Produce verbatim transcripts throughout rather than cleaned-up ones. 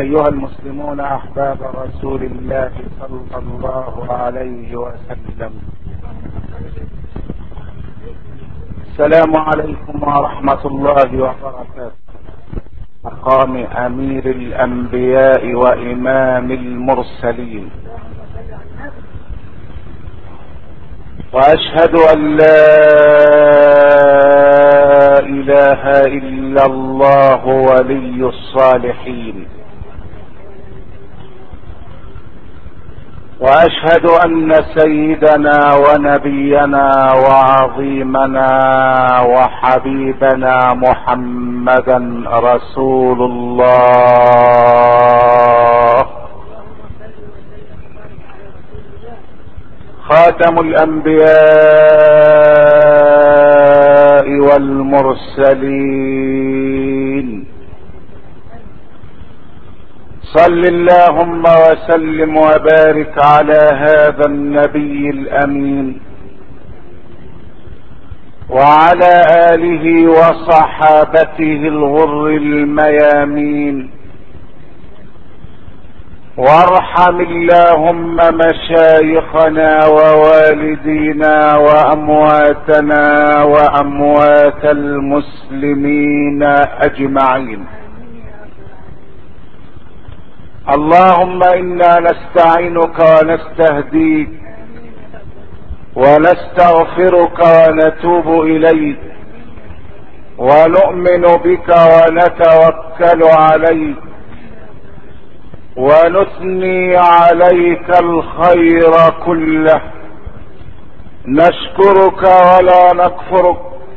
أيها المسلمون أحباب رسول الله صلى الله عليه وسلم، السلام عليكم ورحمة الله وبركاته. مقام أمير الأنبياء وإمام المرسلين، وأشهد أن لا إله إلا الله ولي الصالحين، وأشهد أن سيدنا ونبينا وعظيمنا وحبيبنا محمدا رسول الله، خاتم الأنبياء والمرسلين. صل اللهم وسلم وبارك على هذا النبي الأمين وعلى آله وصحابته الغر الميامين، وارحم اللهم مشايخنا ووالدينا وأمواتنا وأموات المسلمين أجمعين. اللهم إنا نستعينك ونستهديك ونستغفرك ونتوب إليك، ونؤمن بك ونتوكل عليك، ونثني عليك الخير كله، نشكرك ولا نكفرك،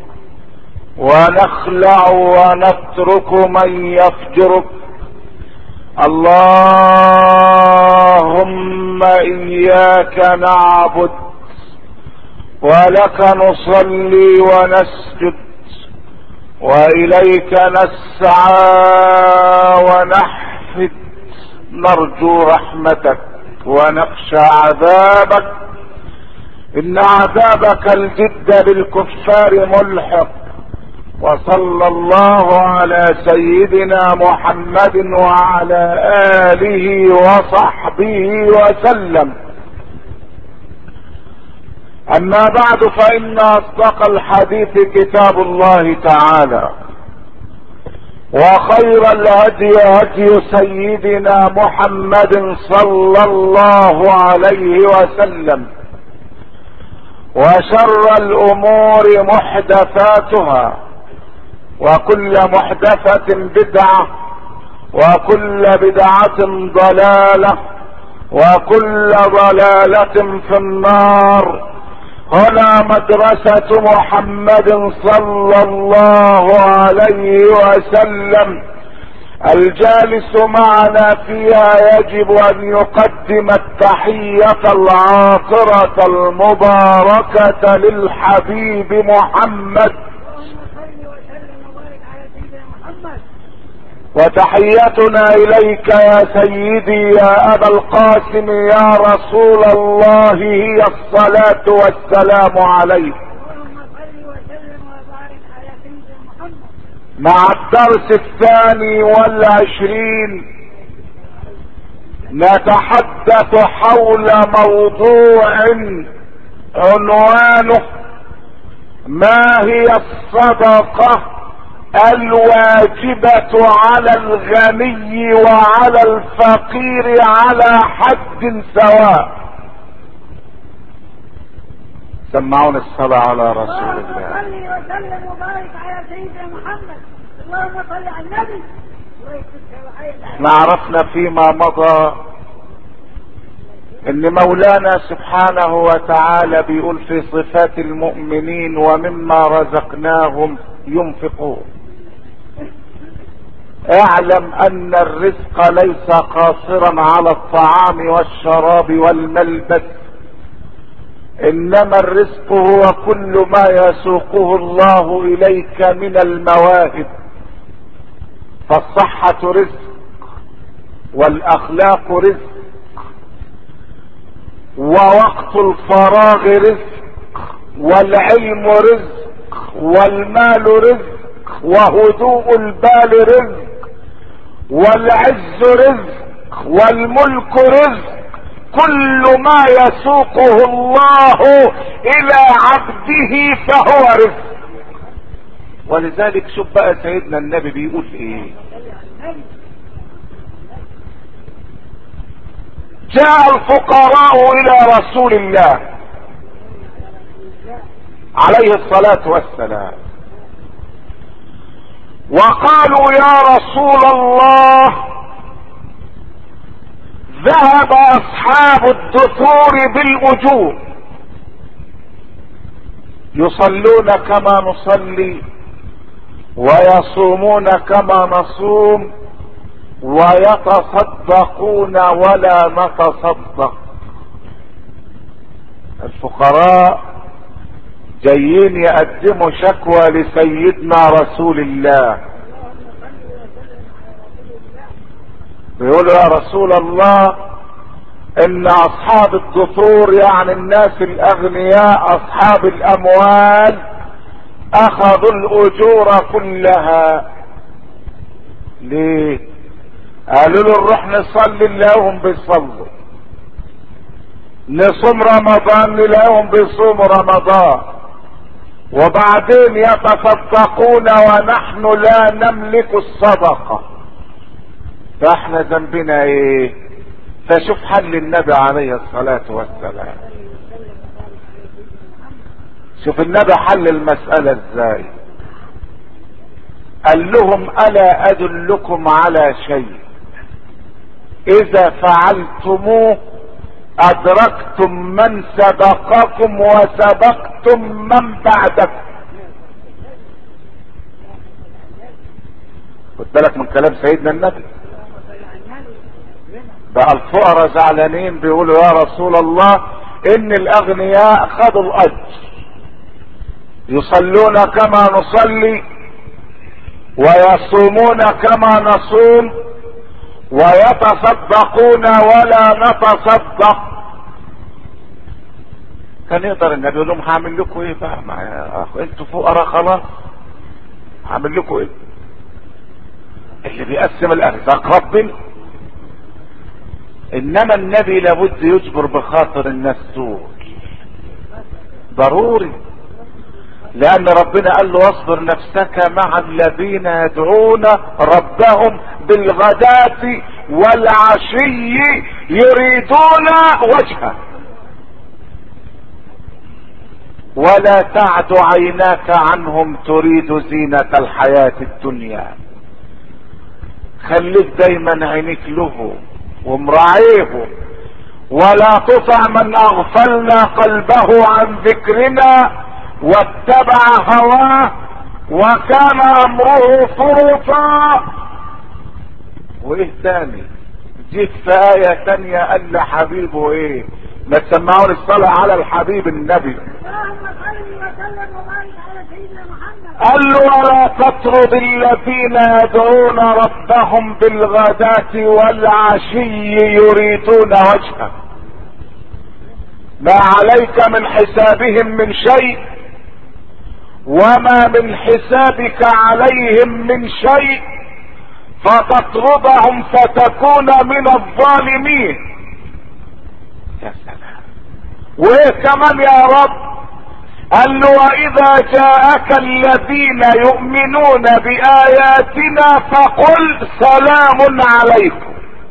ونخلع ونترك من يفجرك. اللهم إياك نعبد ولك نصلي ونسجد، وإليك نسعى ونحفد، نرجو رحمتك ونخشى عذابك، إن عذابك الجد بالكفار ملحق. وصلى الله على سيدنا محمد وعلى آله وصحبه وسلم. أما بعد، فإن أصدق الحديث كتاب الله تعالى، وخير الهدي هدي سيدنا محمد صلى الله عليه وسلم، وشر الأمور محدثاتها، وكل محدثة بدعة، وكل بدعة ضلالة، وكل ضلالة في النار. هنا مدرسة محمد صلى الله عليه وسلم، الجالس معنا فيها يجب أن يقدم التحية العاطرة المباركة للحبيب محمد، وتحيتنا إليك يا سيدي يا أبا القاسم يا رسول الله هي الصلاة والسلام عليك. مع الدرس الثاني والعشرين نتحدث حول موضوع عنوانه: ما هي الصدقة الواجبة على الغني وعلى الفقير على حد سواء؟ سمعون الصلاة على رسول الله. اللهم صل وسلم وبارك على سيدنا محمد. اللهم صل على النبي. احنا عرفنا فيما مضى ان مولانا سبحانه وتعالى بيقول في صفات المؤمنين: ومما رزقناهم ينفقون. اعلم ان الرزق ليس قاصرا على الطعام والشراب والملبس، انما الرزق هو كل ما يسوقه الله اليك من المواهب. فالصحة رزق، والاخلاق رزق، ووقت الفراغ رزق، والعلم رزق، والمال رزق، وهدوء البال رزق، والعز رزق والملك رزق، كل ما يسوقه الله الى عبده فهو رزق. ولذلك شوف بقى سيدنا النبي بيقول ايه: جاء الفقراء الى رسول الله عليه الصلاة والسلام وقالوا: يا رسول الله، ذهب اصحاب الدثور بالاجور، يصلون كما نصلي ويصومون كما نصوم ويتصدقون ولا نتصدق. الفقراء جايين يقدموا شكوى لسيدنا رسول الله، بيقولوا: يا رسول الله، ان اصحاب الدثور يعني الناس الاغنياء اصحاب الاموال اخذوا الاجور كلها. ليه؟ قالوا له: نروح نصلي نلاقيهم بيصلوا، نصوم رمضان نلاقيهم بيصوموا رمضان، وبعدين يتصدقون ونحن لا نملك الصدقة، فاحنا ذنبنا ايه؟ فشوف حل النبي عليه الصلاة والسلام. شوف النبي حل المسألة ازاي. قال لهم: الا ادلكم على شيء اذا فعلتموه ادركتم من سبقكم وسبقتم من بعدكم. خد بالك من كلام سيدنا النبي. بقى الفقراء زعلانين بيقولوا: يا رسول الله، ان الاغنياء خدوا الاجر، يصلون كما نصلي ويصومون كما نصوم ويتصدقون ولا نتصدق. كان يقدر النبي يقول لهم: هعمل لكم ايه بقى؟ ما انتوا فقراء خلاص، هعمل لكم ايه؟ اللي بيقسم الارزاق ربنا. انما النبي لابد يجبر بخاطر الناس دول، ضروري، لان ربنا قال له: واصبر نفسك مع الذين يدعون ربهم بالغداة والعشي يريدون وجهه ولا تعد عيناك عنهم تريد زينة الحياة الدنيا. خليك دايما عينيك له ومراعيه، ولا تطع من اغفلنا قلبه عن ذكرنا واتبع هواه وكان امره فرطا. وايه تاني؟ جيت في آية تانية قال لحبيبه ايه؟ ما تسمعون الصلاة على الحبيب النبي. قال له: ولا تطرد الذين يدعون ربهم بالغداة والعشي يريدون وجهه، ما عليك من حسابهم من شيء وما من حسابك عليهم من شيء فتطردهم فتكون من الظالمين. يا سلام. وايه كمان يا رب؟ قال له: واذا جاءك الذين يؤمنون بآياتنا فقل سلام عليكم.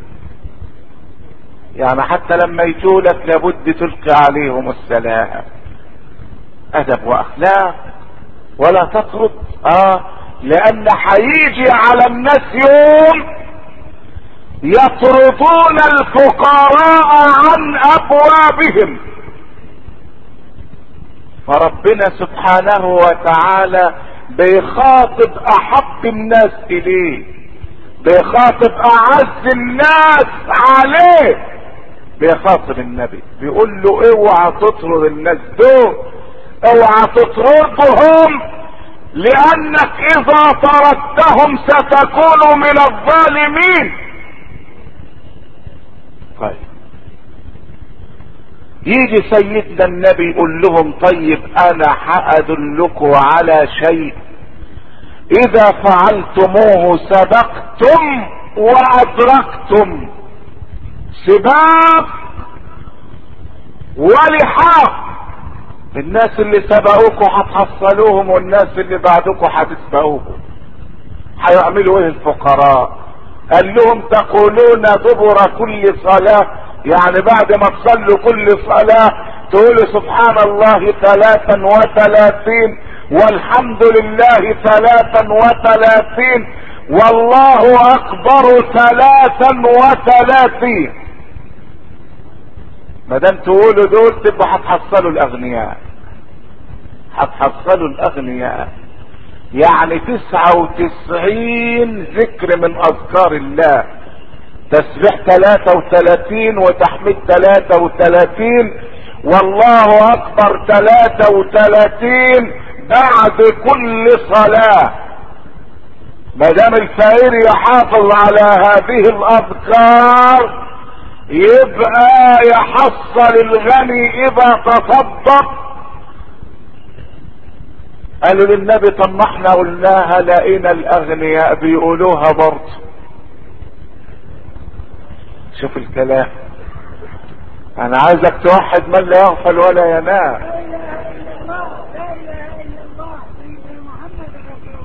يعني حتى لما يجولك لابد تلقي عليهم السلام، ادب واخلاق، ولا تطرد. اه لان هيجي على الناس يوم يطردون الفقراء عن ابوابهم، فربنا سبحانه وتعالى بيخاطب احب الناس اليه، بيخاطب اعز الناس عليه، بيخاطب النبي بيقول له: اوعى تطرد الناس دول، اوعى تطردهم، لانك اذا طردتهم ستكون من الظالمين. طيب يجي سيدنا النبي يقول لهم: طيب انا هأدلكم على شيء اذا فعلتموه سبقتم وادركتم سباق ولحاق، الناس اللي سبقوكوا هتحصلوهم والناس اللي بعدكوا هتسبقوهم. هيعملوا ايه الفقراء؟ قال لهم تقولون دبر كل صلاة، يعني بعد ما تصلوا كل صلاة تقولوا سبحان الله ثلاثا وثلاثين والحمد لله ثلاثا وثلاثين والله اكبر ثلاثا وثلاثين. ما دام تقولوا دول تبقى هتحصلوا الاغنياء، هتحصلوا الاغنياء. يعني تسعة وتسعين ذكر من اذكار الله، تسبيح ثلاثة وثلاثين وتحميد ثلاثة وثلاثين والله اكبر ثلاثة وثلاثين بعد كل صلاة. ما دام الفقير يحافظ على هذه الاذكار يبقى يحصل الغني اذا تصدق. قالوا للنبي طب ما احنا قلناها لقينا الاغنياء بيقولوها برضه. شوف الكلام، انا عايزك توحد من لا يغفل ولا ينام. لا اله الا الله، لا اله الا الله، سيدنا محمد رسول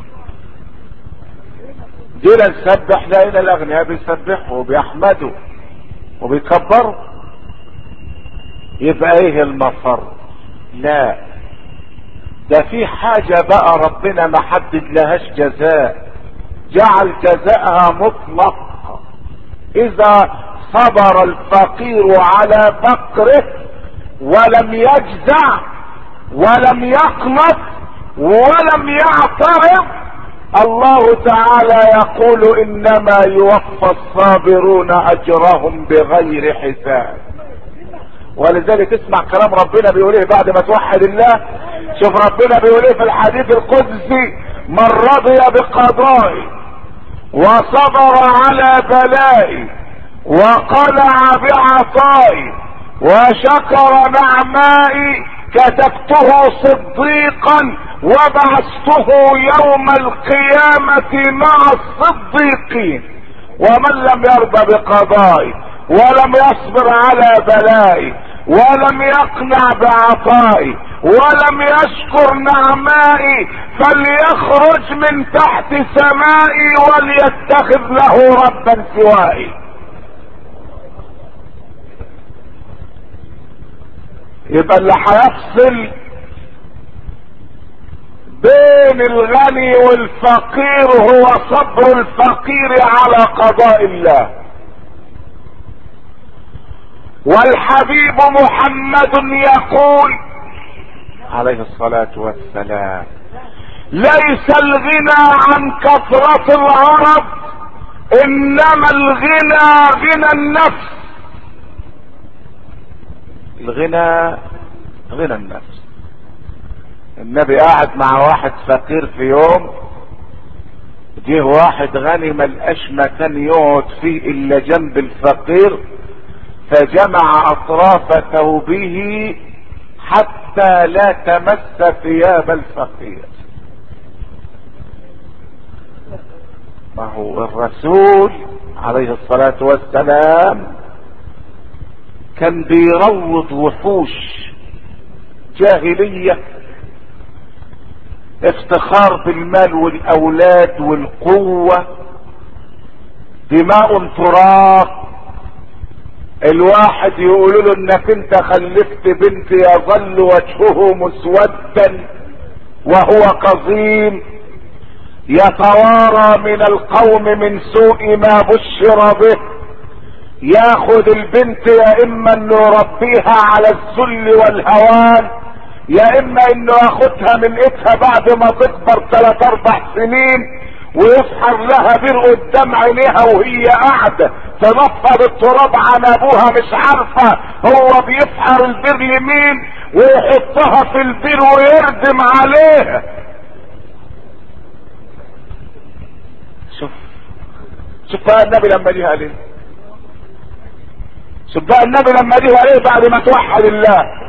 الله. جينا نسبح لقينا الاغنياء بيسبحوا وبيحمدوا وبيكبروا. يبقى ايه المفر؟ لا، ده في حاجة بقى ربنا ما حدد لهاش جزاء، جعل جزاءها مطلق. اذا صبر الفقير على فقره ولم يجزع ولم يقنط ولم يعترض، الله تعالى يقول انما يوفى الصابرون اجرهم بغير حساب. ولذلك اسمع كلام ربنا بيقول ايه بعد ما توحد الله. شوف ربنا بيقول ايه في الحديث القدسي: من رضي بقضائي وصبر على بلائي وقنع بعطائي وشكر نعمائي كتبته صديقا وبعثته يوم القيامة مع الصديقين. ومن لم يرضى بقضائي ولم يصبر على بلائي ولم يقنع بعطائي ولم يشكر نعمائي فليخرج من تحت سمائي وليتخذ له ربا سوائي. يبقى اللي هيفصل بين الغني والفقير هو صبر الفقير على قضاء الله. والحبيب محمد يقول عليه الصلاة والسلام: ليس الغنى عن كثرة العرب انما الغنى غنى النفس. الغنى غنى النفس. النبي قاعد مع واحد فقير في يوم، جه واحد غني ملقاش مكان يقعد فيه الا جنب الفقير، فجمع اطراف ثوبه حتى لا تمس ثياب الفقير. ما هو الرسول عليه الصلاة والسلام كان بيروض وحوش جاهلية، افتخار بالمال والاولاد والقوة، دماء تراق. الواحد يقولوا له انك انت خلفت بنت يظل وجهه مسودا وهو كظيم يتوارى من القوم من سوء ما بشر به. ياخد البنت يا اما انه يربيها على الذل والهوان، يا اما انه ياخدها من ايدها بعد ما تكبر ثلاث اربع سنين ويفحر لها بير قدام عينيها وهي قاعده تنفض التراب عن ابوها مش عارفه هو بيفحر البير لمين، ويحطها في البير ويردم عليها. شوف شوف بقى النبي لما ليها ليه، شوف بقى النبي لما ليها ليه بعد ما توحد الله.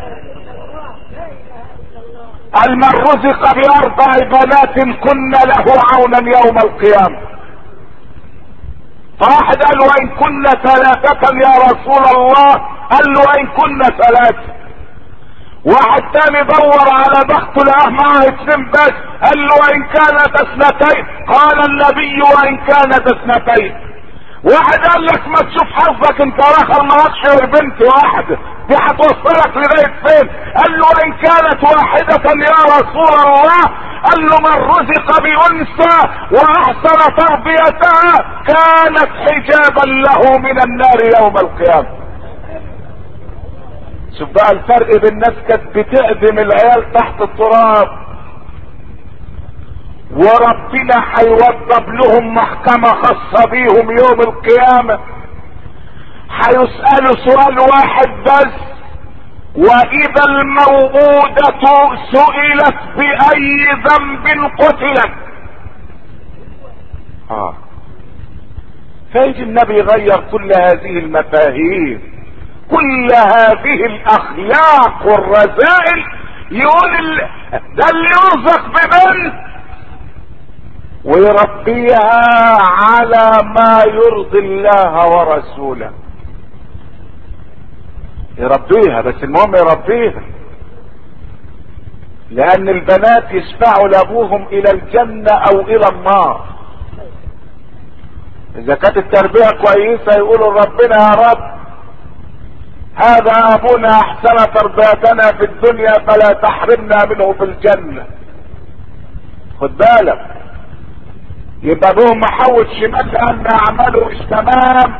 قال: من رزق باربع بنات كن له عونا يوم القيامة. فواحد قال له وان كنا ثلاثة يا رسول الله، قال له وان كنا ثلاثة. واحد تاني دور على بخته لقاه معاه اتنين بس، قال له وان كانت اثنتين، قال النبي وان كانت اثنتين. واحد قال لك ما تشوف حظك انت راخر معكش غير بنت واحده، دي هتوصلك لغايه فين؟ قال له ان كانت واحده يا رسول الله، قال له من رزق بانثى واحسن تربيتها كانت حجابا له من النار يوم القيامه. شوف بقى الفرق بين الناس كانت بتقدم العيال تحت التراب، وربنا هيوضب لهم محكمة خاصة بيهم يوم القيامة، هيسألوا سؤال واحد بس: واذا الموءودة سئلت باي ذنب قتلت. اه فيجي النبي يغير كل هذه المفاهيم، كل هذه الاخلاق والرذائل، يقول ال... ده اللي يرزق ببنت ويربيها على ما يرضي الله ورسوله، يربيها بس المهم يربيها، لان البنات يشفعوا لابوهم الى الجنة او الى النار. اذا كانت التربية كويسة يقولوا ربنا يا رب هذا ابونا احسن تربيتنا في الدنيا فلا تحرمنا منه في الجنة. خد بالك، يبقى ابوهم محوط شمال لان اعماله مش تمام،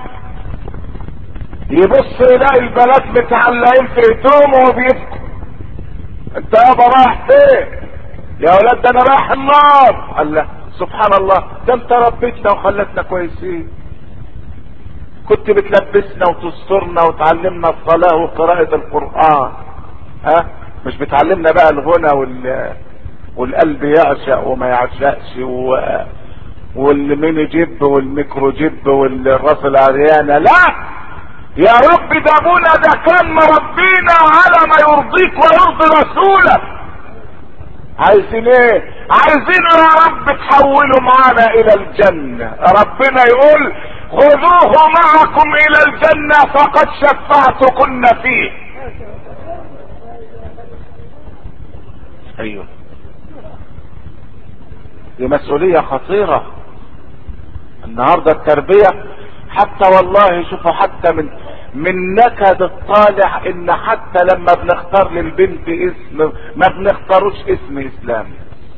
يبص يلاقي البنات متعلقين في هدومه وبيبكوا: انت يابا رايح فين؟ يا ولاد ده انا رايح النار. قال له سبحان الله، ده انت ربيتنا وخلتنا كويسين، كنت بتلبسنا وتسترنا وتعلمنا الصلاة وقراءة القرآن، ها مش بتعلمنا بقى الغنى وال والقلب يعشق وما يعشقش و... والميني جيب والميكرو جيب والراس العريانة. لا يا رب، ده ابونا ده كان مربينا على ما يرضيك ويرضي رسولك. عايزين ايه؟ عايزين يا رب تحولوا معانا الى الجنة. ربنا يقول خذوه معكم الى الجنة فقد شفعتكن فيه. ايوه دي مسؤولية خطيرة النهاردة التربية. حتى والله شوفوا، حتى من من نكد الطالع ان حتى لما بنختار للبنت اسم ما بنختاروش اسم اسلامي.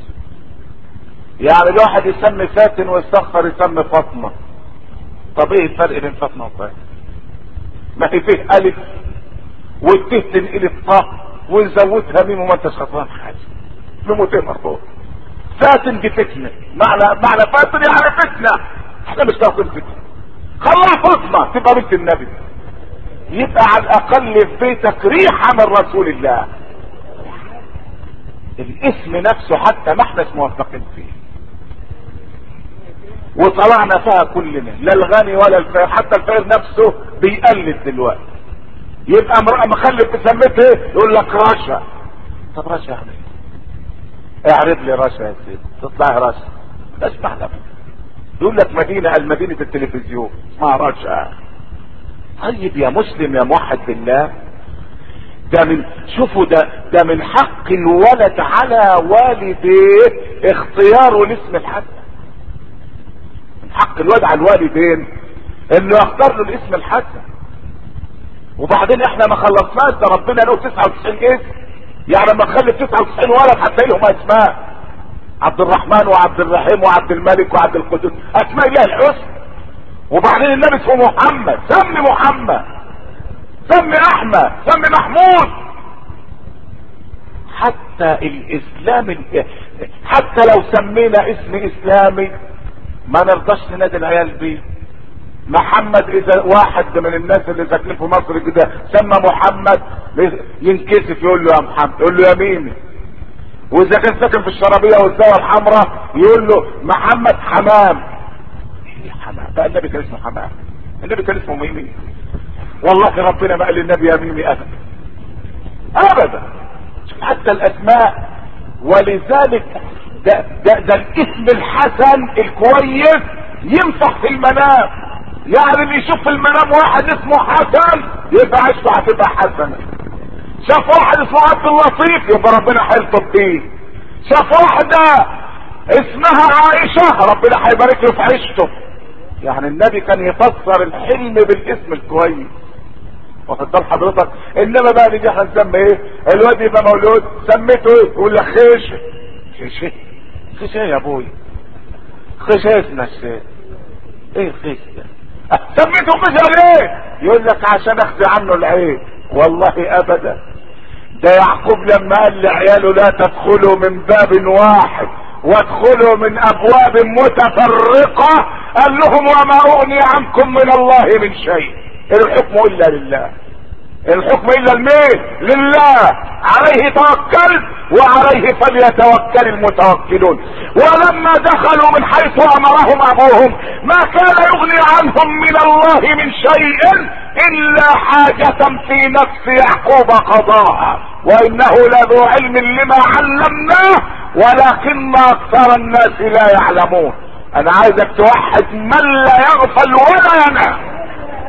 يعني الواحد يسمي فاتن ويستخسر يسمي فاطمة. طب ايه الفرق بين فاطمة وفاتن؟ ما هي فيه الف والته تنقلب طاء ونزودها ميم وما انتش خسران حاجة، بموتين مرفوض. فاتن دي فتنة، معنى معنى فاتن يعني فتنة، احنا مش ناخد فتنة. خلاها فاطمة تبقى بنت النبي، يبقى على الاقل في بيتك ريحة من رسول الله. الاسم نفسه حتى ما احنا موفقين فيه وطلعنا فيها كلنا، لا الغني ولا الفقير، حتى الفقير نفسه بيقلد دلوقتي. يبقى امرأة مخلف بسمته ايه؟ يقول لك رشا. طب رشا يعني ايه؟ اعرض لي رشا يا سيدي، تطلع رشا اسمع لك. يقول لك مدينة المدينة التلفزيون اسمها رشا. طيب يا مسلم يا موحد بالله، ده من شوفوا ده ده من حق الولد على والديه اختياره لاسم الحسن. من حق الولد على الوالدين انه يختار له الاسم الحسن. وبعدين احنا ما خلصناش، ده ربنا له تسعة وتسعين اسم. يعني لما تخلي تسعة وتسعين ولد هتلاقي لهم اسماء: عبد الرحمن وعبد الرحيم وعبد الملك وعبد القدوس، اسماء الله الحسنى. وبعدين النبي اسمه محمد، سمي محمد، سمي احمد، سمي محمود. حتى الاسلام حتى لو سمينا اسم اسلامي ما نرضاش ننادي العيال بيه. محمد اذا واحد من الناس اللي ساكنين في مصر كده سمى محمد ينكسف يقول له يا محمد، يقول له يا ميمي. واذا كان ساكن في الشرابيه والزاويه الحمراء يقول له محمد حمام. ايه حمام بقى؟ النبي كان اسمه حمام، النبي كان اسمه ميمي. والله ربنا ما قال للنبي يا ميمي ابدا ابدا. حتى الاسماء. ولذلك ده, ده, ده الاسم الحسن الكويس ينفع في المنام. يعني اللي يشوف في المنام واحد اسمه حسن يبقى عيشته هتبقى حسنه. شاف واحد اسمه عبد اللطيف يبقى ربنا هيلطف بيه. شاف واحده اسمها عائشه ربنا هيبارك له في عيشته. يعني النبي كان يفسر الحلم بالاسم الكويس، واخد بال حضرتك؟ انما بقى نيجي احنا نسمي ايه؟ الواد يبقى مولود سميته ايه؟ يقول لك خيشه. خيشه خيشه يا ابوي، خيشه اسمها الشيء ايه الخيش ده؟ سميته خيشه ليه؟ يقول لك عشان اخفي عنه العيب. والله ابدا، ده يعقوب لما قال لعياله لا تدخلوا من باب واحد وادخلوا من ابواب متفرقه، قال لهم وما اغني عنكم من الله من شيء، الحكم الا لله، الحكم الا لمين؟ لله، عليه توكلت وعليه فليتوكل المتوكلون. ولما دخلوا من حيث امرهم ابوهم ما كان يغني عنهم من الله من شيء الا حاجة في نفس يعقوب قضاها، وانه لذو علم لما علمناه ولكن اكثر الناس لا يعلمون. انا عايزك توحد من لا يغفل ولا ينام.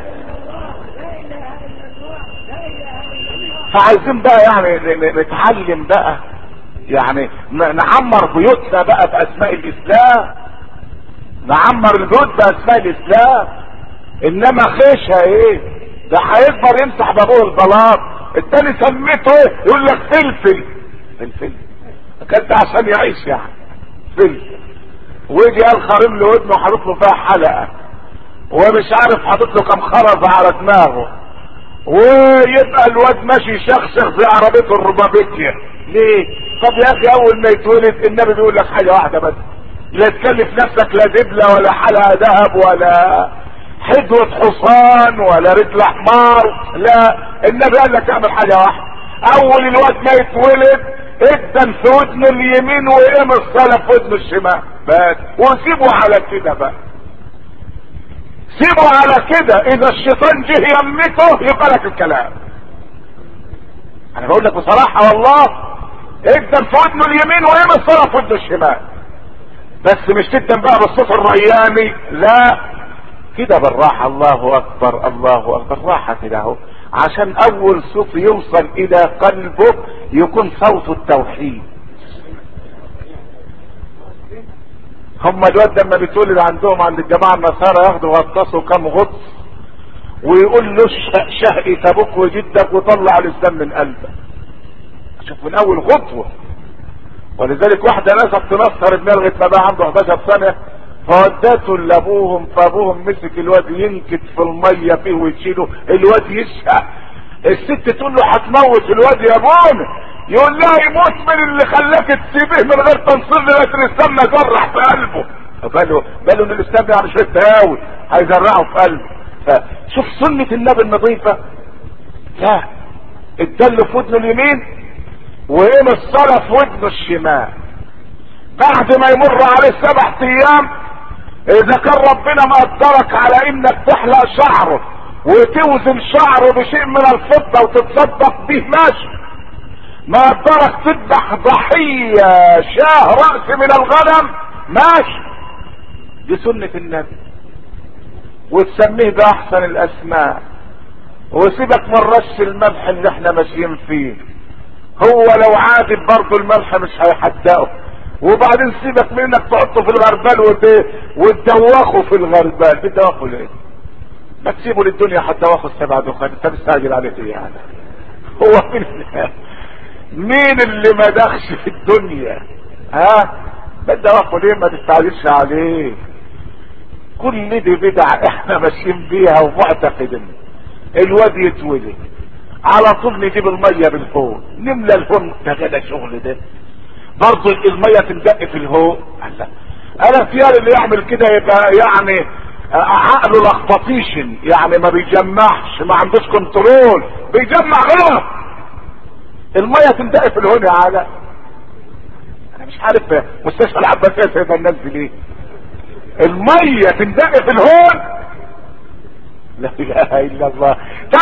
فعايزين بقى يعني نتعلم بقى، يعني نعمر بيوتنا بقى باسماء الاسلام، نعمر البيوت باسماء الاسلام. انما خيشها ايه؟ ده هيكبر يمسح بابوه البلاط. التاني سميته ايه؟ يقول لك فلفل. فلفل كانت عشان يعيش يعني فلفل. ويجي قال خارم له ودنه وحاطط له فيها حلقه ومش عارف حاطط له كم خرز على دماغه، ويبقى الواد ماشي شخشخ زي عربيته الربابيكيا. ليه؟ طب يا اخي اول ما يتولد النبي بيقول لك حاجه واحده بس، لا تكلف نفسك لا دبله ولا حلقه ذهب ولا حدوه حصان ولا رجل حمار، لا، النبي قال لك اعمل حاجه واحده، اول الواد ما يتولد ادن في ودنه اليمين وقيم الصلاه في ودنه الشمال بس، وسيبه على كده بقى، سيبه على كده. اذا الشيطان جه يمته يبقى لك الكلام. انا بقول لك بصراحه والله، ادن في ودنه اليمين وقيم الصلاه في ودنه الشمال بس، مش تدن بقى بالصوت الرياني، لا، كده بالراحه. الله اكبر الله اكبر، راحه كده اهو، عشان اول صوت يوصل الى قلبه يكون صوت التوحيد. هم الواد لما بيتولد عندهم عند الجماعه النصارى ياخدوا غطاسه كام غطس ويقول له شهقت ابوك وجدك وطلع الاسلام من قلبك. شوف من اول خطوه. ولذلك واحده ناس تنصر ابنها لغايه ما بقى عنده احداشر سنه، فودته لابوهم، فابوهم مسك الواد ينكت في الميه فيه ويشيله، الواد يشهق. الست تقول له هتموت الواد يا ابونا، يقول لها يموت من اللي خلاك تسيبه من غير تنصير لغايه الاسلام ما زرع في قلبه. باله باله ان الاسلام ده يعني شويه تهاوي هيزرعه في قلبه. فشوف سنه النبي النظيفه، لا، الدل في ودنه اليمين وقيم الصلاه في ودنه الشمال. بعد ما يمر عليه سبع ايام اذا كان ربنا مقدرك على انك تحلق شعره وتوزن شعره بشيء من الفضه وتتصدق به ماشي، ما قدرك تذبح ضحيه شاه راس من الغنم ماشي، دي سنه النبي، وتسميه باحسن الاسماء، وسيبك من رش الملح اللي احنا ماشيين فيه، هو لو عادل برضه الملح مش هيحدقه. وبعدين سيبك من انك تحطه في الغربال وتدوخه في الغربال، بتدوخه ليه؟ ما تسيبه للدنيا هتدوخه السبع دخان، انت مستعجل عليه ايه يعني؟ هو مين مين اللي ما دخش في الدنيا؟ ها؟ بتدوخه ليه؟ ما تستعجلش عليه. كل دي بدع احنا ماشيين بيها ومعتقدين. الواد يتولد على طول نجيب الميه بالفوق نملى الهون، ده كده شغل ده برضه، الميه تندق في الهو. انا اختيار اللي يعمل كده يبقى يعني عقله لخبطيشن، يعني ما بيجمعش، ما عندوش كنترول، بيجمع غلط. الميه تندق في الهون يا علا، انا مش عارف مستشفى العباسيه سايبها الناس دي ليه؟ الميه تندق في الهون، لا اله الا الله.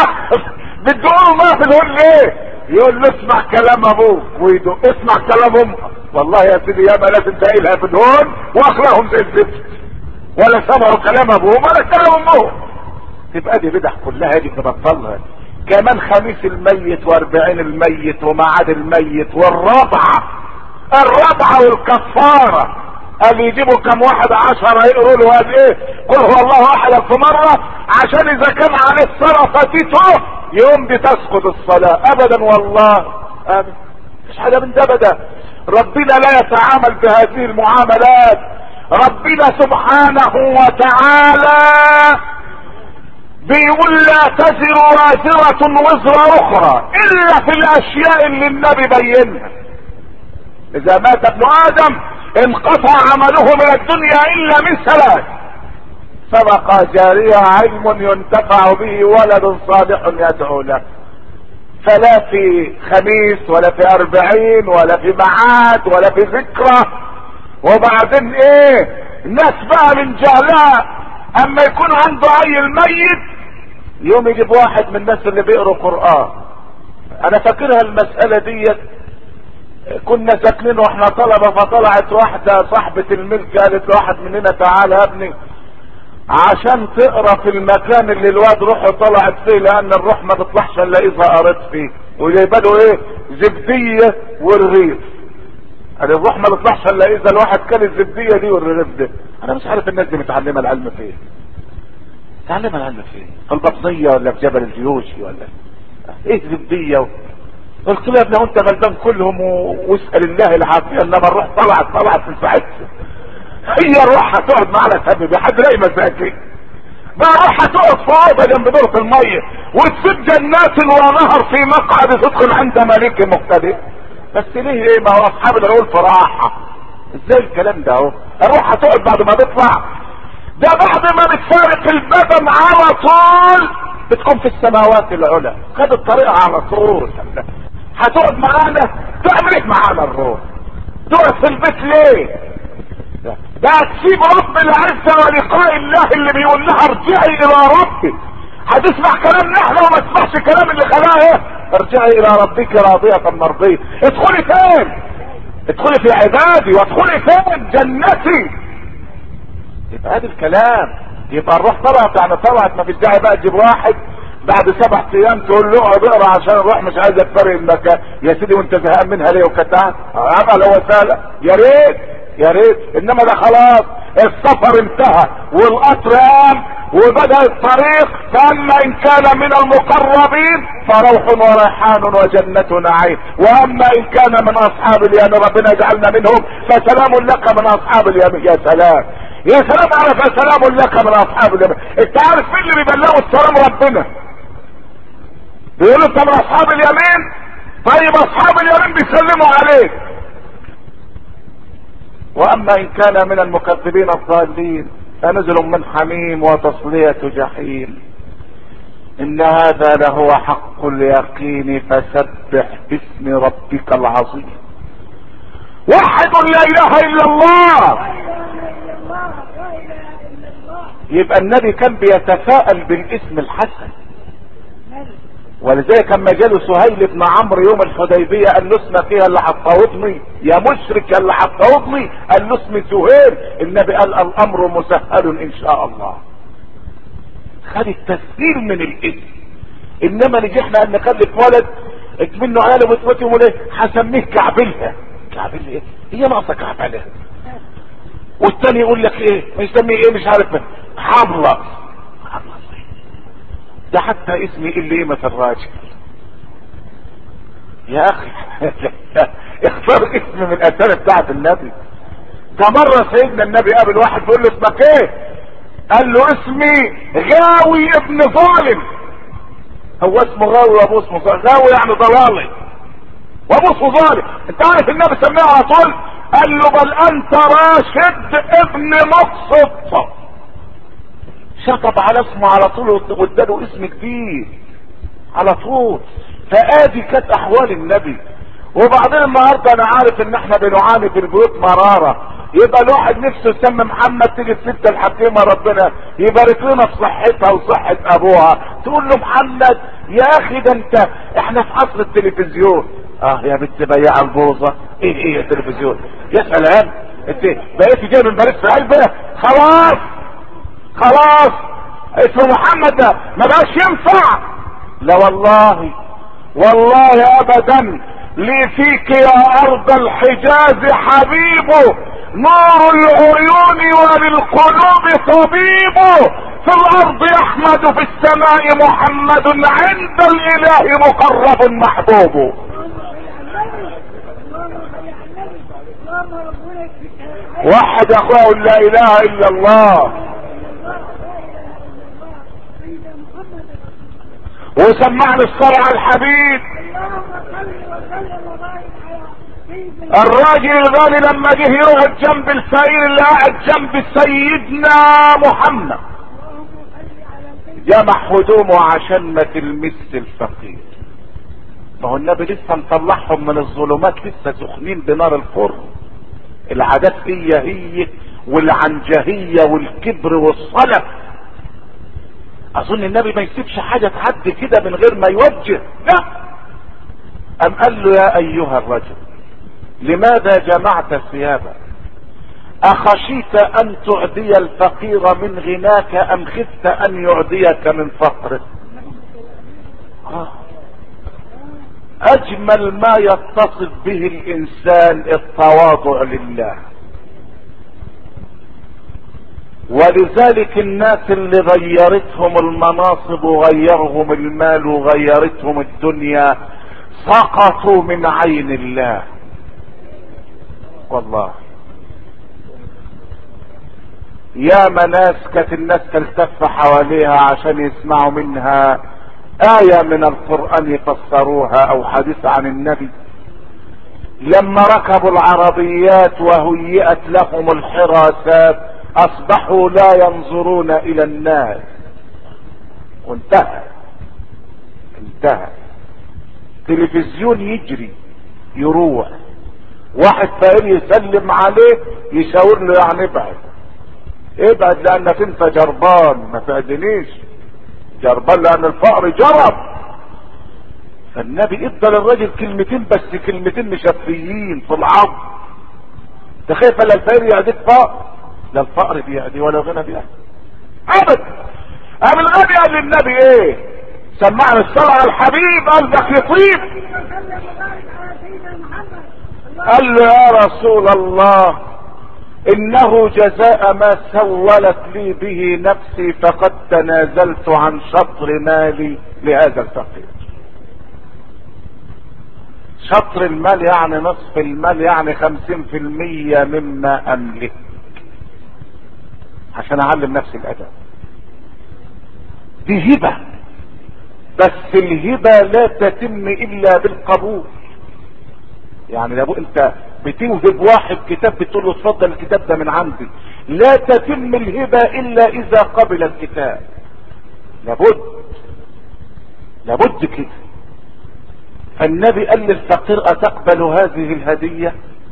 بتدقوا ما في الهون ليه؟ يقول له اسمع كلام ابوك ويدق، اسمع كلام امك. والله يا سيدي ياما ناس انت قايلها في الهون واخلاقهم زي الزفت، ولا سمعوا كلام ابوهم ولا كلام امهم. تبقى دي بدع كلها دي نبطلها. كمان خميس الميت واربعين الميت ومعاد الميت والرضعة الرضعة والكفارة قال يجيبوا كم واحد عشرة يقولوا له قال ايه قل هو الله احد في مرة عشان اذا كان عليه الصلاة فاتته يوم دي تسقط الصلاة. ابدا والله ابدا مش حاجة من ده ابدا. ربنا لا يتعامل بهذه المعاملات. ربنا سبحانه وتعالى بيقول لا تزر وازرة وزر اخرى الا في الاشياء اللي النبي بينها. اذا مات ابن ادم انقطع عمله من الدنيا الا من ثلاث: صدقة جارية، علم ينتفع به، ولد صالح يدعو له. فلا في خميس ولا في اربعين ولا في معاد ولا في ذكرى. وبعدين ايه الناس بقى من جهلها اما يكون عنده عيل ميت يوم يجيب واحد من الناس اللي بيقروا قرآن. انا فاكرها المسألة ديت كنا ساكنين واحنا طلبة، فطلعت واحدة صاحبة الملك قالت لواحد مننا تعالى يا ابني عشان تقرا في المكان اللي الواد روحه طلعت فيه، لان الروح ما تطلعش الا اذا قريت فيه. وجايبه له ايه زبدية والرغيف. قال الروح ما تطلعش الا اذا الواحد كان الزبدية دي والرغيف ده. انا مش عارف الناس دي متعلمة العلم فين. متعلمة العلم فين؟ في البطنية ولا في جبل الجيوشي ولا ايه زبدية و... قلت له يا ابني وانت غلبان كلهم و... واسأل الله العافية، انما الروح طلعت طلعت من ساعتها. هي الروح هتقعد معنا سبب حد لاقي مساكين بقى الروح هتقعد في اوضه جنب دورة المية وتسيب جنات ونهر في مقعد صدق عند ملك مقتدر. بس ليه ايه؟ ما هو اصحاب العقول في راحة. ازاي الكلام ده اهو؟ الروح هتقعد بعد ما تطلع؟ ده بعد ما بتفارق البدن على طول بتكون في السماوات العلى، خد الطريقة على طول. هتقعد معانا تعمل ايه معانا الروح؟ تقعد في البيت ليه؟ ده تسيب رب العزة ولقاء الله اللي بيقول لها ارجعي الى ربك. هتسمع كلامنا احنا وما تسمعش كلام اللي خلاه ايه؟ ارجعي الى ربك راضية مرضية. ادخلي فين؟ ادخلي في عبادي وادخلي فين؟ جنتي. يبقى هذا الكلام. يبقى الروح طلعت يعني طلعت، ما فيش داعي بقى تجيب واحد بعد سبع ايام تقول له اقعد اقرا عشان الروح مش عايزه تفرق المكان. يا سيدي وانت زهقان منها ليه وكتعت؟ عمل هو سهله يا ريت يا ريت، انما ده خلاص السفر انتهى والقطر قام وبدأ الطريق. فاما ان كان من المقربين فروح وريحان وجنة نعيم، واما ان كان من اصحاب اليمين ربنا يجعلنا منهم فسلام لك من اصحاب اليمين. يا سلام يا سلام على فسلام لك من اصحاب اليمين. انت عارف مين اللي بيبلغوا السلام؟ ربنا بيقولوا انت من اصحاب اليمين. طيب اصحاب اليمين بيسلموا عليك. واما ان كان من المكذبين الضالين فنزل من حميم وتصلية جحيم. ان هذا لهو حق اليقين فسبح باسم ربك العظيم. وحد لا اله الا الله. يبقى النبي كان بيتفاءل بالاسم الحسن، ولذلك لما جاله سهيل بن عمرو يوم الحديبية قال له اسم فيها اللي هتفاوضني يا مشرك يا اللي هتفاوضني، قال له اسم سهيل. النبي قال الامر مسهل ان شاء الله. خد التسهيل من الاسم. انما نجي احنا ان نخلف ولد اكمنه عياله وتوتي وليه هسميه كعبلها. كعبلها ايه؟ هي ناقصه كعبلها. والتاني يقول لك ايه يسميه ايه مش عارف حبلة. ده حتى اسمي اللي قيمة الراجل يا اخي. اختار اسم من الاسامي بتاعت النبي. ده مرة سيدنا النبي قابل واحد بيقول له اسمك ايه؟ قال له اسمي غاوي ابن ظالم. هو اسمه غاوي وابوه اسمه ظالم. غاوي يعني ضلالي وابوه اسمه ظالم. انت عارف النبي سميه على طول؟ قال له بل انت راشد ابن مقسط. شطب على اسمه على طول واداله اسم جديد على طول. فادي كانت احوال النبي. وبعدين النهارده انا عارف ان احنا بنعاني في البيوت مراره. يبقى الواحد نفسه يسمي محمد، تيجي الست الحكيمه ربنا يبارك لنا في صحتها وصحه ابوها تقول له محمد. يا اخي ده انت احنا في عصر التلفزيون. اه يا بنت بياع البوظه. ايه ايه التلفزيون؟ يا سلام انت بقيت جاي من باريس في قلبها. خلاص خلاص اسم محمد ده ما بقاش ينفع. لا والله والله ابدا. لي فيك يا ارض الحجاز حبيبه، نور العيون وللقلوب طبيبه، في الارض احمد في السماء محمد، عند الاله مقرب محبوب. وحد يا اخويا قل لا اله الا الله وسمعني الصلاة على الحبيب. الراجل الغالي لما جه يقعد جنب الفقير اللي قاعد جنب سيدنا محمد جمع هدومه عشان ما تلمس الفقير. ما هو النبي لسه مطلعهم من الظلمات، لسه سخنين بنار الفرن. العادات هي هي والعنجهية والكبر والصلف. اظن النبي ما يسيبش حاجة تعدي كده من غير ما يوجه، لا. ام قال له يا ايها الرجل لماذا جمعت ثيابك؟ اخشيت ان تعدي الفقير من غناك ام خفت ان يعديك من فقرك؟ آه. اجمل ما يتصف به الانسان التواضع لله. ولذلك الناس اللي غيرتهم المناصب وغيرهم المال وغيرتهم الدنيا سقطوا من عين الله والله. يا ناس كانت الناس تلتف حواليها عشان يسمعوا منها آية من القرآن يفسروها او حديث عن النبي. لما ركبوا العربيات وهيئت لهم الحراسات اصبحوا لا ينظرون الى الناس، وانتهى انتهى. تلفزيون يجري يروح، واحد فقير يسلم عليه يشاور له يعني ابعد ابعد لانك انت جربان، ما تعدنيش جربان لان الفقر جرب. فالنبي ادى للراجل كلمتين بس، كلمتين مشفيين في العظم. تخيل لا الفقير يعديك فقر، لا الفقر بيعدي ولا الغنى بيعدي ابدا. قام الغني قال للنبي ايه؟ سمعنا الصلاة على الحبيب قلبك يطيب. قال له يا رسول الله انه جزاء ما سولت لي به نفسي فقد تنازلت عن شطر مالي لهذا الفقير. شطر المال يعني نصف المال، يعني خمسين في المية مما املك، عشان اعلم نفسي الادب. دي هبة، بس الهبة لا تتم الا بالقبول. يعني لابد انت بتوهب واحد كتاب بتقول له اتفضل الكتاب ده من عندي، لا تتم الهبة الا اذا قبل الكتاب. لابد لابد كده. فالنبي قال للفقير اتقبل هذه الهدية؟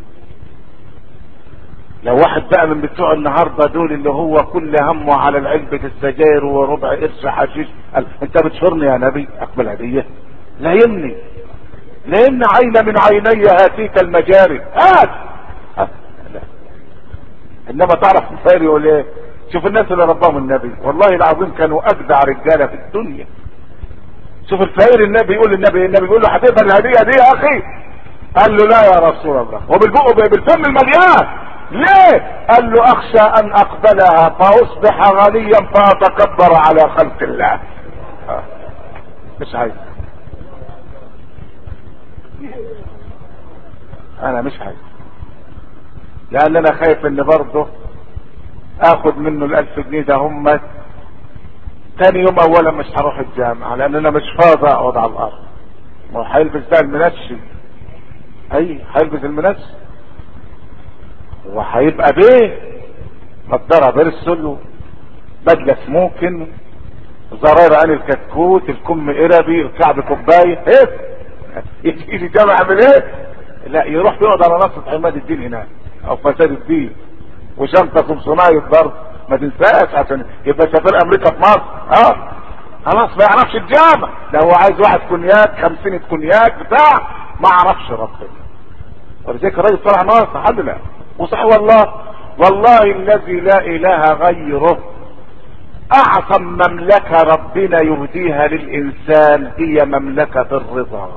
لو واحد بقى من بتوع النهارده دول اللي هو كل همه على العلبة السجاير وربع قرش حشيش، قال انت بتشورني يا نبي اقبل هدية؟ لا يمني لان عين من عيني هاتيك المجاري هات. لا. انما تعرف الفقير يقول ايه؟ شوف الناس اللي رباهم النبي والله العظيم كانوا اجدع رجاله في الدنيا. شوف الفقير النبي يقول النبي النبي يقول له هتقبل الهديه دي يا اخي؟ قال له لا يا رسول الله، وبالبق بالفم المليان. ليه؟ قال له اخشى ان اقبلها فاصبح غنيا فاتكبر على خلق الله. آه. مش عايز، انا مش عايز، لان انا خايف ان برضه اخد منه الالف جنيه ده هم تاني يوم اولا مش هروح الجامعة لان انا مش فاضي اقعد على الارض. ما هو هيلبس ده المنشي، اي هيلبس المنشي وهيبقى بيه نضاره برسل بدله سموكن زراير عين الكتكوت الكم قربي الكعب كوبايه ايه يجي لي جامعه من ايه؟ لا يروح يقعد على نصة عماد الدين هناك او فساد الدين وشنطه صناعي برضه ما تنساش عشان يبقى سفير امريكا في مصر. اه خلاص ما يعرفش الجامع، ده هو عايز واحد كونياك خمسين كونياك بتاع ما عرفش ربنا. ولذلك الراجل طلع ناصح الحمد لله وصحيح والله والله الذي لا اله غيره اعظم مملكة ربنا يهديها للانسان هي مملكة الرضا.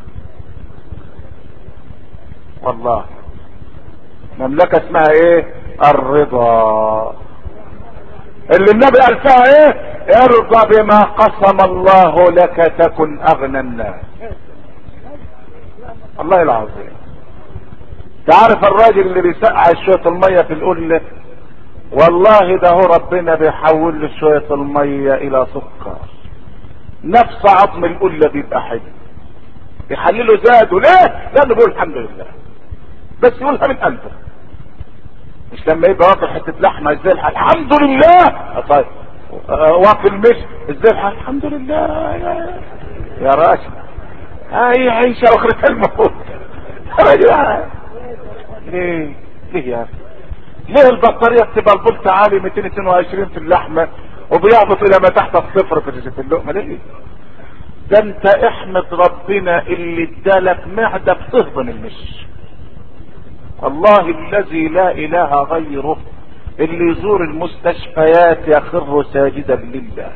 والله مملكة اسمها ايه؟ الرضا، اللي النبي قال فيها ايه؟ ارضى بما قسم الله لك تكن اغنى الناس. الله العظيم. تعرف الراجل اللي بيسقع شوية المية في القلة، والله ده هو ربنا بيحول له شوية المية الى سكر، نفس عظم القلة بيبقى حلو، يحلله زاده. ليه؟ لانه بيقول الحمد لله، بس يقولها من قلبه، مش لما يبقى واكل حته لحمه ازاي الحال الحمد لله. طيب واكل مش ازاي الحال الحمد لله يا, يا راشد، هاي عيشه اخرة الموت. ليه ليه يا اخي؟ ليه البطاريه بتبقى الفولت عالي مئتين واثنين وعشرين في اللحمه وبيهبط الى ما تحت الصفر في اللقمه؟ ليه؟ ده انت احمد ربنا اللي ادالك معده بتهضم المش. والله الذي لا اله غيره اللي يزور المستشفيات يخر ساجدا لله.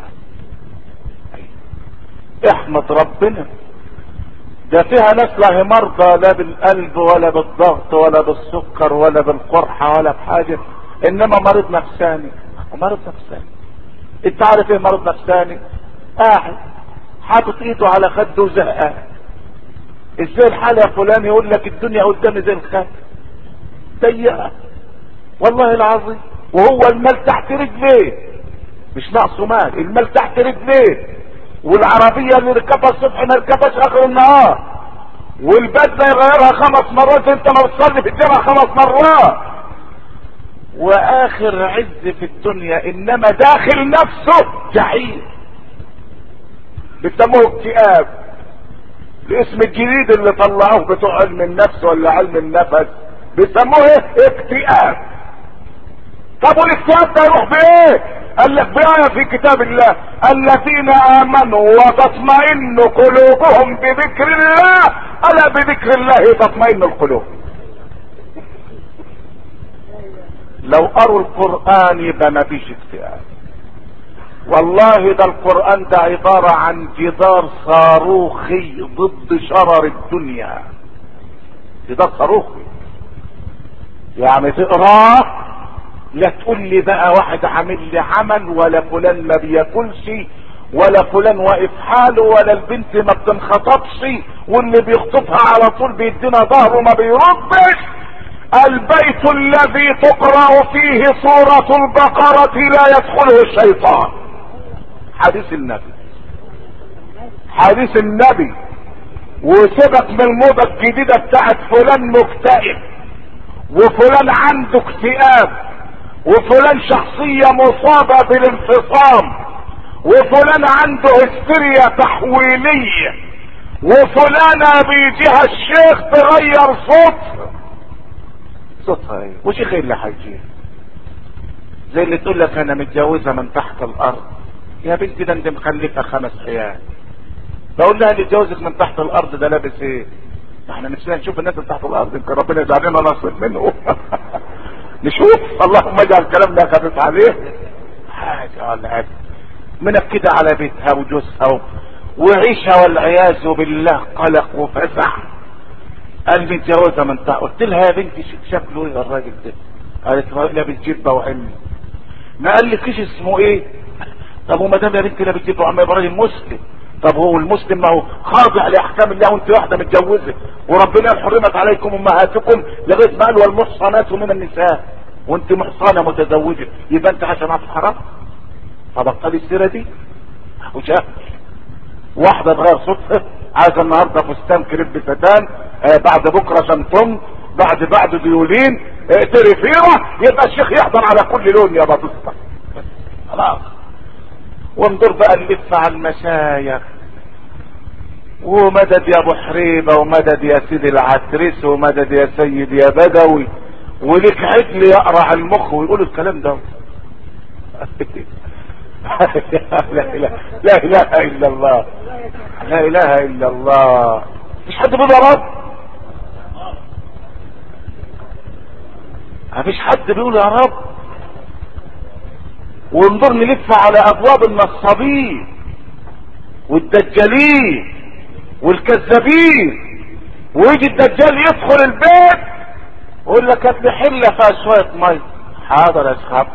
احمد ربنا، ده فيها ناس لا مرضى لا بالقلب ولا بالضغط ولا بالسكر ولا بالقرحة ولا بحاجة، انما مريض نفساني. مريض نفساني، انت عارف ايه مريض نفساني؟ قاعد حاطط ايده على خده وزهقان. ازاي الحال يا فلان؟ يقول لك الدنيا قدامي زي الخد ضيقه والله العظيم، وهو المال تحت رجليه، مش ناقصه مال، المال تحت رجليه، والعربيه اللي ركبها الصبح ما ركبهاش اخر النهار، والبدله يغيرها خمس مرات، انت ما بتصلي في الجامع خمس مرات، واخر عز في الدنيا، انما داخل نفسه جحيم. بيسموه اكتئاب، الاسم الجديد اللي طلعوه بتوع علم النفس ولا علم النفس، بيسموه ايه؟ اكتئاب. طب والاكتئاب ده يروح بايه؟ قال لك بآية في كتاب الله: الذين امنوا وتطمئن قلوبهم بذكر الله، الا بذكر الله تطمئن القلوب. لو قروا القرآن يبقى ما فيش اكتئاب. والله ده القرآن ده عبارة عن جدار صاروخي ضد شرر الدنيا، جدار صاروخي. يعني تقراه لا تقول لي بقى واحد عامل لي عمل، ولا فلان ما بياكلش، ولا فلان واقف حاله، ولا البنت ما بتنخطبش، واللي بيخطبها على طول بيدينا ظهره ما بيردش. البيت الذي تقرأ فيه سورة البقرة لا يدخله الشيطان. حديث النبي، حديث النبي. وسيبك من الموضة الجديدة بتاعت فلان مكتئب، وفلان عنده اكتئاب، وفلان شخصية مصابة بالانفصام، وفلان عنده هستيريا تحويلية، وفلانة بيجيها الشيخ تغير صوت صوتها ايه، وشيخ ايه اللي هيجيها؟ زي اللي تقول لك انا متجوزة من تحت الارض. يا بنتي ده انت مخلفة خمس عيال. بقول لها اللي اتجوزك من تحت الارض ده لابس ايه؟ احنا نفسنا نشوف الناس اللي تحت الارض، يمكن ربنا يجعل لنا نصيب منه. نشوف، اللهم اجعل كلامنا خفيف عليه. حاجه ولا حاجه منكده على بيتها وجوزها وعيشها والعياذ بالله قلق وفزع. قال لي متجوزه من تحت. قلت لها يا بنتي شكله ايه الراجل ده؟ قالت لابس جبه وعمي. ما قال لي كيش اسمه ايه؟ طب وما دام يا بنتي لابس جبه وعمي يبقى راجل مسلم. طب هو المسلم ما هو خاضع لاحكام الله، وانت واحده متجوزه، وربنا حرمت عليكم امهاتكم لغايه ما قال والمحصنات من النساء، وانت محصنه متزوجه، يبقى انت عشان في حرام؟ فبطلي السيره دي. وشاف واحده تغير صوتها، عايزه النهارده فستان كريب ستان، آه بعد بكره شنطم، بعد بعد ديولين، آه تريفيره، يبقى الشيخ يحضر على كل لون يا بطسطه. خلاص. وانظر بقى نلف على المشايخ، ومدد يا ابو حريبه، ومدد يا سيدي العتريس، ومدد يا سيد يا بدوي، ولك عجل يقرع المخ ويقول الكلام ده. لا اله لا اله الا الله، لا اله الا الله. مش حد بيقول يا رب؟ مفيش حد بيقول يا رب. ونضر نلف على ابواب النصابين والدجالين والكذابين، ويجي الدجال يدخل البيت ويقول لك هات لي حله فيها شويه ميه. حاضر يا شيخ،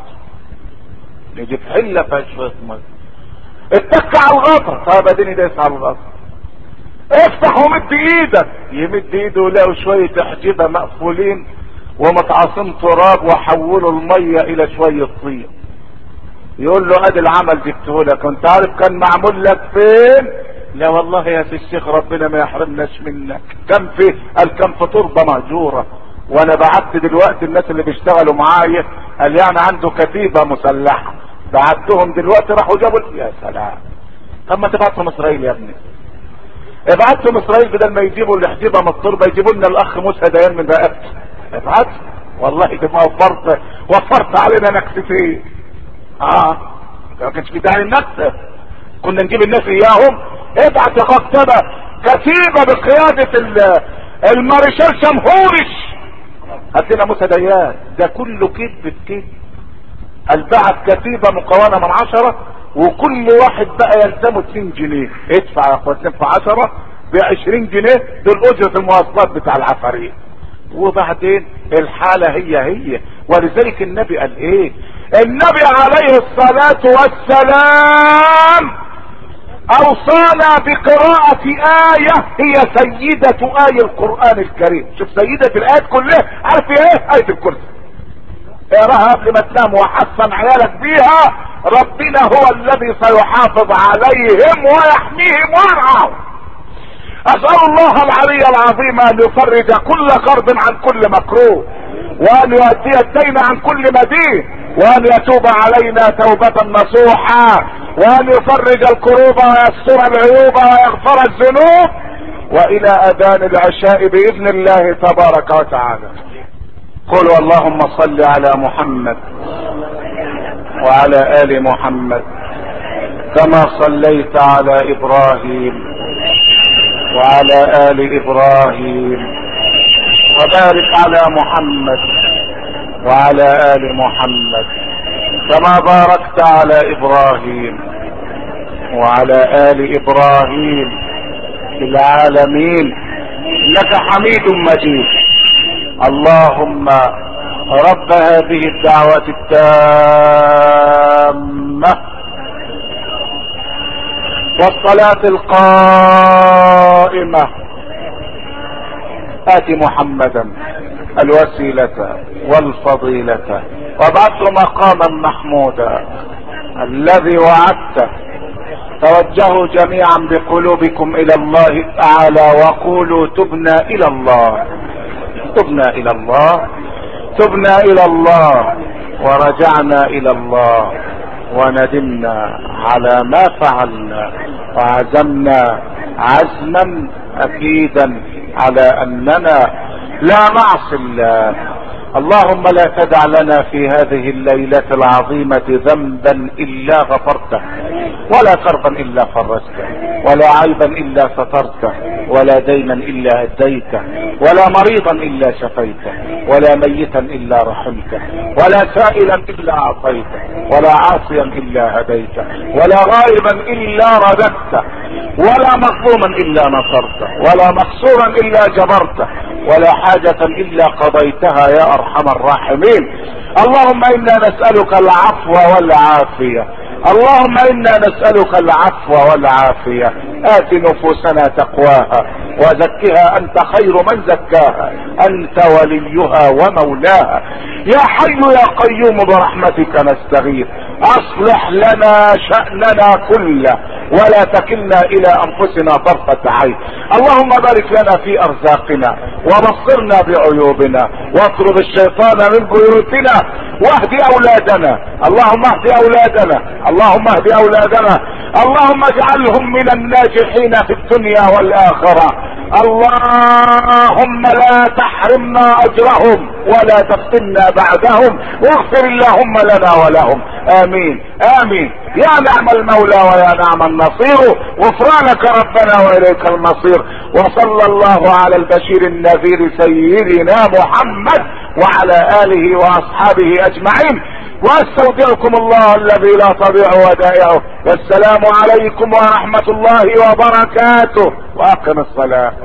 نجيب حله فيها شويه ميه. اتك على الغطا، طيب اديني دايس على الغطا. افتح ومد ايدك، يمد ايده يلاقوا شويه احجبه مقفولين ومتعاصم تراب وحولوا الميه الى شويه طين. يقول له ادي العمل جبته لك، وانت عارف كان معمول لك فين؟ لا والله يا سي الشيخ ربنا ما يحرمناش منك. كم في؟ قال كم في تربه مهجوره، وانا بعت دلوقتي الناس اللي بيشتغلوا معايا، قال يعني عنده كتيبه مسلحه، بعتهم دلوقتي راحوا جابوا. يا سلام، طب ما تبعتهم اسرائيل يا ابني، ابعتهم اسرائيل بدل ما يجيبوا الاحجبه من التربه يجيبوا لنا الاخ موسى ديان من رقبته. ابعت والله دي ما وفرت وفرت علينا نكستين. اه ما كانش في داعي النكسه، كنا نجيب الناس اياهم. ابعت يا مكتبه كتيبه بقياده المارشال شمهورش، هات لنا موسى ديان. ده كله كذب في كذب. البعت كتيبه مكونه من عشره، وكل واحد بقى يلزمه اتنين جنيه. ادفع يا اخوات، ندفع عشرة بعشرين جنيه، دول اجرة المواصلات بتاع العفاريت. وبعدين الحالة هي هي. ولذلك النبي قال ايه؟ النبي عليه الصلاة والسلام اوصانا بقراءة آية هي سيدة آية القرآن الكريم. شوف سيدة الآيات كلها، عارف ايه؟ آية الكرسي. اقراها قبل ما تنام وحصن عيالك بيها. ربنا هو الذي سيحافظ عليهم ويحميهم ويرعاهم. اسأل الله العلي العظيم ان يفرج كل كرب عن كل مكروه، وان يؤدي الدين عن كل مدين، وان يتوب علينا توبة نصوحا، وان يفرج الكروب ويستر العيوب ويغفر الذنوب، والى اذان العشاء باذن الله تبارك وتعالى. قولوا اللهم صل على محمد وعلى آل محمد كما صليت على إبراهيم وعلى آل إبراهيم، وبارك على محمد وعلى آل محمد كما باركت على إبراهيم وعلى آل إبراهيم في العالمين إنك حميد مجيد. اللهم رب هذه الدعوة التامة والصلاة القائمة آت محمدا الوسيلة والفضيلة وابعثه مقاما محمودا الذي وعدته. توجهوا جميعا بقلوبكم الى الله تعالى وقولوا تبنا الى الله، تبنا الى الله، تبنا الى الله، ورجعنا الى الله، وندمنا على ما فعلنا، وعزمنا عزما اكيدا على اننا لا نعصي الله. اللهم لا تدع لنا في هذه الليلة العظيمة ذنبا الا غفرته، ولا كربا الا فرجته، ولا عيبا الا سترته، ولا دينا الا اديته، ولا مريضا الا شفيته، ولا ميتا الا رحمته، ولا سائلا الا اعطيته، ولا عاصيا الا هديته، ولا غائبا الا رددته، ولا مظلوما الا نصرته، ولا مقصورا الا جبرته، ولا حاجة الا قضيتها يا ارحم الراحمين. اللهم انا نسألك العفو والعافية، اللهم انا نسألك العفو والعافية. آت نفوسنا تقواها وزكها انت خير من زكاها، انت وليها ومولاها. يا حي يا قيوم برحمتك نستغيث، اصلح لنا شأننا كله ولا تكلنا الى انفسنا طرفة عين. اللهم بارك لنا في ارزاقنا وبصرنا بعيوبنا، واطرد الشيطان من بيوتنا، واهد اولادنا. اللهم اهد اولادنا، اللهم اهد اولادنا، اللهم اجعلهم من الناجحين في الدنيا والاخرة. اللهم لا تحرمنا اجرهم ولا تفتنا بعدهم، واغفر اللهم لنا ولهم. امين امين. يا نعم المولى ويا نعم النصير، غفرانك ربنا واليك المصير. وصلى الله على البشير النذير سيدنا محمد وعلى اله واصحابه اجمعين. واستودعكم الله الذي لا تضيع ودائعه. والسلام عليكم ورحمة الله وبركاته. واقم الصلاة.